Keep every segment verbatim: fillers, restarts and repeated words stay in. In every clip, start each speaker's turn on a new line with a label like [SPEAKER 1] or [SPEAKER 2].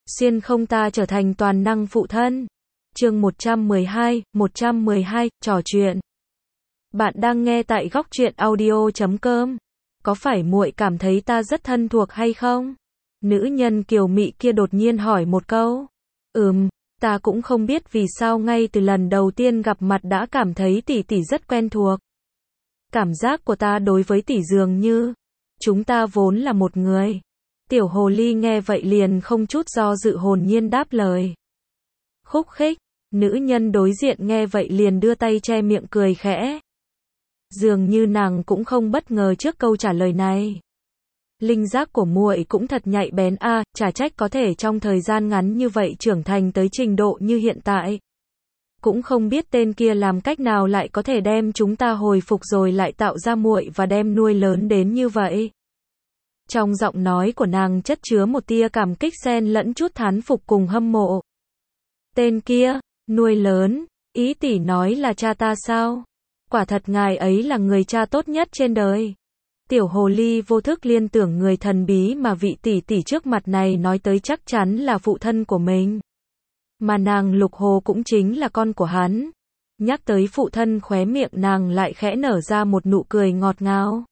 [SPEAKER 1] Xuyên không ta trở thành toàn năng phụ thân. Chương một trăm mười hai, một trăm mười hai, trò chuyện. Bạn đang nghe tại góc truyện audio chấm com. Có phải muội cảm thấy ta rất thân thuộc hay không? Nữ nhân kiều mị kia đột nhiên hỏi một câu. Ừm, ta cũng không biết vì sao ngay từ lần đầu tiên gặp mặt đã cảm thấy tỷ tỷ rất quen thuộc. Cảm giác của ta đối với tỷ dường như chúng ta vốn là một người. Tiểu hồ ly nghe vậy liền không chút do dự hồn nhiên đáp lời. Khúc khích, nữ nhân đối diện nghe vậy liền đưa tay che miệng cười khẽ. Dường như nàng cũng không bất ngờ trước câu trả lời này. Linh giác của muội cũng thật nhạy bén a, à, chả trách có thể trong thời gian ngắn như vậy trưởng thành tới trình độ như hiện tại. Cũng không biết tên kia làm cách nào lại có thể đem chúng ta hồi phục rồi lại tạo ra muội và đem nuôi lớn đến như vậy. Trong giọng nói của nàng chất chứa một tia cảm kích xen lẫn chút thán phục cùng hâm mộ. Tên kia, nuôi lớn, ý tỷ nói là cha ta sao? Quả thật ngài ấy là người cha tốt nhất trên đời. Tiểu hồ ly vô thức liên tưởng người thần bí mà vị tỷ tỷ trước mặt này nói tới chắc chắn là phụ thân của mình. Mà nàng Lục Hồ cũng chính là con của hắn. Nhắc tới phụ thân khóe miệng nàng lại khẽ nở ra một nụ cười ngọt ngào.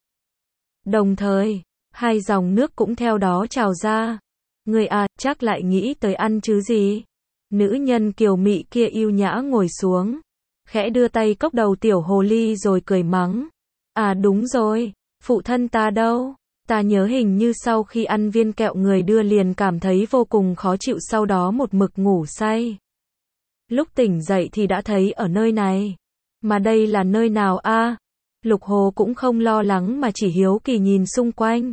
[SPEAKER 1] Đồng thời, hai dòng nước cũng theo đó trào ra. Người à, chắc lại nghĩ tới ăn chứ gì. Nữ nhân kiều mị kia yêu nhã ngồi xuống. Khẽ đưa tay cốc đầu tiểu hồ ly rồi cười mắng. À đúng rồi, phụ thân ta đâu? Ta nhớ hình như sau khi ăn viên kẹo người đưa liền cảm thấy vô cùng khó chịu sau đó một mực ngủ say. Lúc tỉnh dậy thì đã thấy ở nơi này. Mà đây là nơi nào a? À? Lục Hồ cũng không lo lắng mà chỉ hiếu kỳ nhìn xung quanh.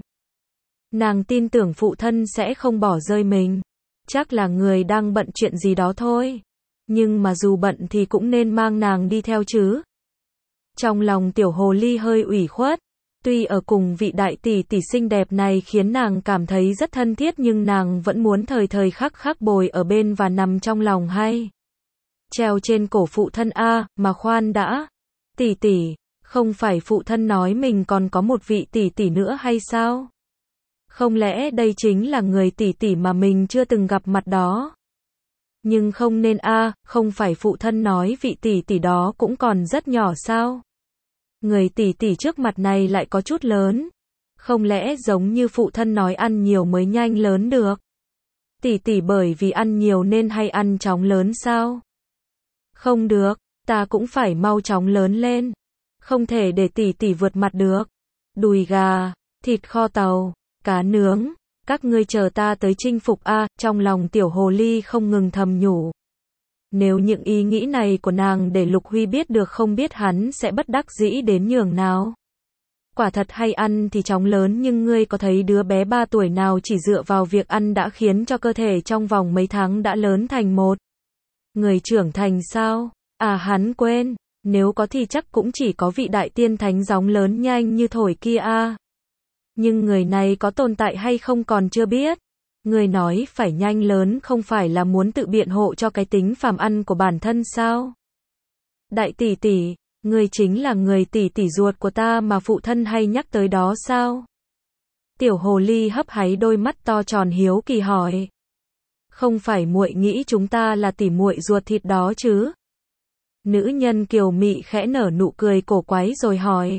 [SPEAKER 1] Nàng tin tưởng phụ thân sẽ không bỏ rơi mình. Chắc là người đang bận chuyện gì đó thôi. Nhưng mà dù bận thì cũng nên mang nàng đi theo chứ. Trong lòng tiểu hồ ly hơi ủy khuất. Tuy ở cùng vị đại tỷ tỷ xinh đẹp này khiến nàng cảm thấy rất thân thiết nhưng nàng vẫn muốn thời thời khắc khắc bồi ở bên và nằm trong lòng hay. Treo trên cổ phụ thân a, mà khoan đã. Tỷ tỷ, không phải phụ thân nói mình còn có một vị tỷ tỷ nữa hay sao? Không lẽ đây chính là người tỷ tỷ mà mình chưa từng gặp mặt đó? Nhưng không nên a, à, không phải phụ thân nói vị tỷ tỷ đó cũng còn rất nhỏ sao? Người tỷ tỷ trước mặt này lại có chút lớn. Không lẽ giống như phụ thân nói ăn nhiều mới nhanh lớn được? Tỷ tỷ bởi vì ăn nhiều nên hay ăn chóng lớn sao? Không được, ta cũng phải mau chóng lớn lên. Không thể để tỷ tỷ vượt mặt được. Đùi gà, thịt kho tàu, cá nướng, các ngươi chờ ta tới chinh phục a, à, trong lòng tiểu hồ ly không ngừng thầm nhủ. Nếu những ý nghĩ này của nàng để Lục Huy biết được không biết hắn sẽ bất đắc dĩ đến nhường nào. Quả thật hay ăn thì chóng lớn nhưng ngươi có thấy đứa bé ba tuổi nào chỉ dựa vào việc ăn đã khiến cho cơ thể trong vòng mấy tháng đã lớn thành một người trưởng thành sao? À hắn quên, nếu có thì chắc cũng chỉ có vị đại tiên thánh gióng lớn nhanh như thổi kia a. À. Nhưng người này có tồn tại hay không còn chưa biết. Người nói phải nhanh lớn không phải là muốn tự biện hộ cho cái tính phàm ăn của bản thân sao? Đại tỷ tỷ, người chính là người tỷ tỷ ruột của ta mà phụ thân hay nhắc tới đó sao? Tiểu hồ ly hấp háy đôi mắt to tròn hiếu kỳ hỏi. Không phải muội nghĩ chúng ta là tỷ muội ruột thịt đó chứ? Nữ nhân kiều mị khẽ nở nụ cười cổ quái rồi hỏi.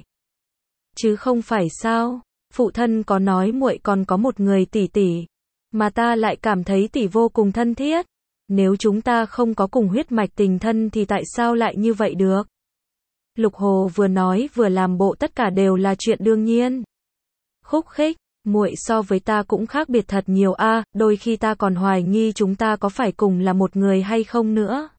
[SPEAKER 1] Chứ không phải sao? Phụ thân có nói muội còn có một người tỷ tỷ. Mà ta lại cảm thấy tỷ vô cùng thân thiết. Nếu chúng ta không có cùng huyết mạch tình thân thì tại sao lại như vậy được? Lục Hồ vừa nói vừa làm bộ tất cả đều là chuyện đương nhiên. Khúc khích, muội so với ta cũng khác biệt thật nhiều a, à, đôi khi ta còn hoài nghi chúng ta có phải cùng là một người hay không nữa.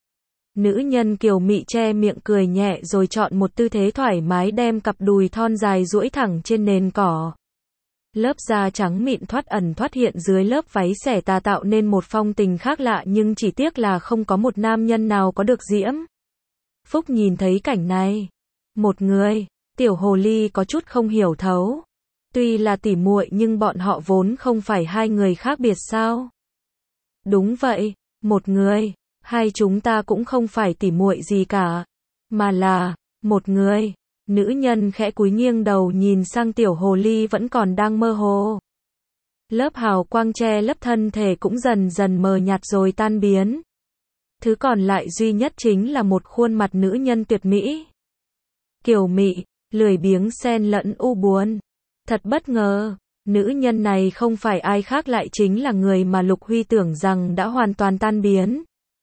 [SPEAKER 1] Nữ nhân kiều mị che miệng cười nhẹ rồi chọn một tư thế thoải mái đem cặp đùi thon dài duỗi thẳng trên nền cỏ. Lớp da trắng mịn thoát ẩn thoát hiện dưới lớp váy xẻ tà tạo nên một phong tình khác lạ nhưng chỉ tiếc là không có một nam nhân nào có được diễm. Phúc nhìn thấy cảnh này. Một người, tiểu hồ ly có chút không hiểu thấu. Tuy là tỉ muội nhưng bọn họ vốn không phải hai người khác biệt sao? Đúng vậy, một người, hai chúng ta cũng không phải tỉ muội gì cả. Mà là, một người. Nữ nhân khẽ cúi nghiêng đầu nhìn sang tiểu hồ ly vẫn còn đang mơ hồ. Lớp hào quang che lấp thân thể cũng dần dần mờ nhạt rồi tan biến. Thứ còn lại duy nhất chính là một khuôn mặt nữ nhân tuyệt mỹ. Kiều mị, lười biếng xen lẫn u buồn. Thật bất ngờ, nữ nhân này không phải ai khác lại chính là người mà Lục Huy tưởng rằng đã hoàn toàn tan biến.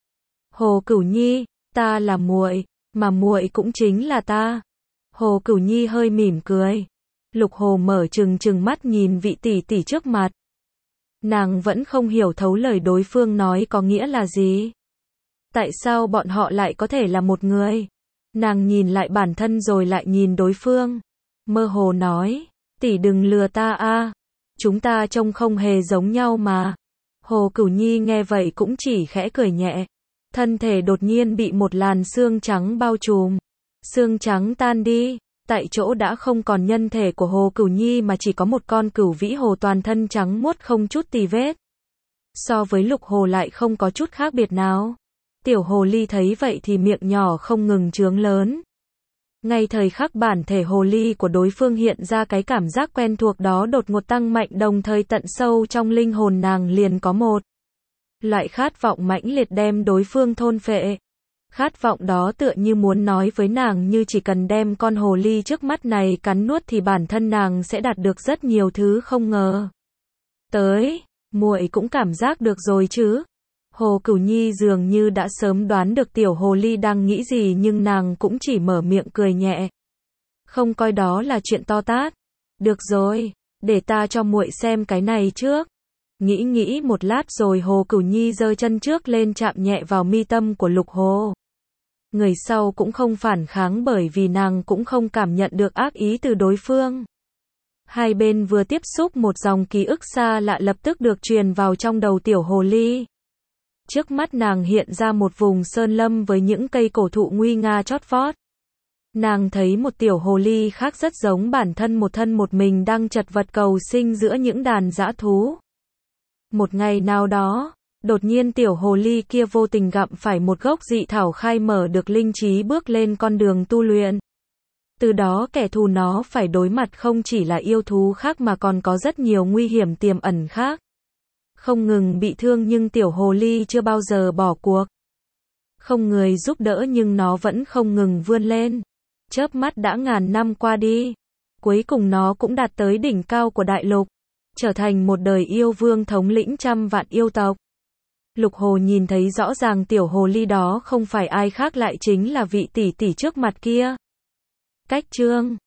[SPEAKER 1] Hồ Cửu Nhi, ta là muội, mà muội cũng chính là ta. Hồ Cửu Nhi hơi mỉm cười. Lục Hồ mở trừng trừng mắt nhìn vị tỷ tỷ trước mặt. Nàng vẫn không hiểu thấu lời đối phương nói có nghĩa là gì. Tại sao bọn họ lại có thể là một người? Nàng nhìn lại bản thân rồi lại nhìn đối phương. Mơ hồ nói, tỷ đừng lừa ta a, chúng ta trông không hề giống nhau mà. Hồ Cửu Nhi nghe vậy cũng chỉ khẽ cười nhẹ. Thân thể đột nhiên bị một làn sương trắng bao trùm. Sương trắng tan đi, tại chỗ đã không còn nhân thể của Hồ Cửu Nhi mà chỉ có một con cửu vĩ hồ toàn thân trắng muốt không chút tì vết. So với Lục Hồ lại không có chút khác biệt nào. Tiểu hồ ly thấy vậy thì miệng nhỏ không ngừng trướng lớn. Ngay thời khắc bản thể hồ ly của đối phương hiện ra cái cảm giác quen thuộc đó đột ngột tăng mạnh, đồng thời tận sâu trong linh hồn nàng liền có một loại khát vọng mãnh liệt đem đối phương thôn phệ. Khát vọng đó tựa như muốn nói với nàng như chỉ cần đem con hồ ly trước mắt này cắn nuốt thì bản thân nàng sẽ đạt được rất nhiều thứ không ngờ. Tới, muội cũng cảm giác được rồi chứ? Hồ Cửu Nhi dường như đã sớm đoán được tiểu hồ ly đang nghĩ gì nhưng nàng cũng chỉ mở miệng cười nhẹ. Không coi đó là chuyện to tát. Được rồi, để ta cho muội xem cái này trước. Nghĩ nghĩ một lát rồi Hồ Cửu Nhi giơ chân trước lên chạm nhẹ vào mi tâm của Lục Hồ. Người sau cũng không phản kháng bởi vì nàng cũng không cảm nhận được ác ý từ đối phương. Hai bên vừa tiếp xúc một dòng ký ức xa lạ lập tức được truyền vào trong đầu tiểu hồ ly. Trước mắt nàng hiện ra một vùng sơn lâm với những cây cổ thụ nguy nga chót vót. Nàng thấy một tiểu hồ ly khác rất giống bản thân một thân một mình đang chật vật cầu sinh giữa những đàn dã thú. Một ngày nào đó, đột nhiên tiểu hồ ly kia vô tình gặm phải một gốc dị thảo khai mở được linh trí bước lên con đường tu luyện. Từ đó kẻ thù nó phải đối mặt không chỉ là yêu thú khác mà còn có rất nhiều nguy hiểm tiềm ẩn khác. Không ngừng bị thương nhưng tiểu hồ ly chưa bao giờ bỏ cuộc. Không người giúp đỡ nhưng nó vẫn không ngừng vươn lên. Chớp mắt đã ngàn năm qua đi. Cuối cùng nó cũng đạt tới đỉnh cao của đại lục. Trở thành một đời yêu vương thống lĩnh trăm vạn yêu tộc. Lục Hồ nhìn thấy rõ ràng tiểu hồ ly đó không phải ai khác lại chính là vị tỷ tỷ trước mặt kia. Cách chương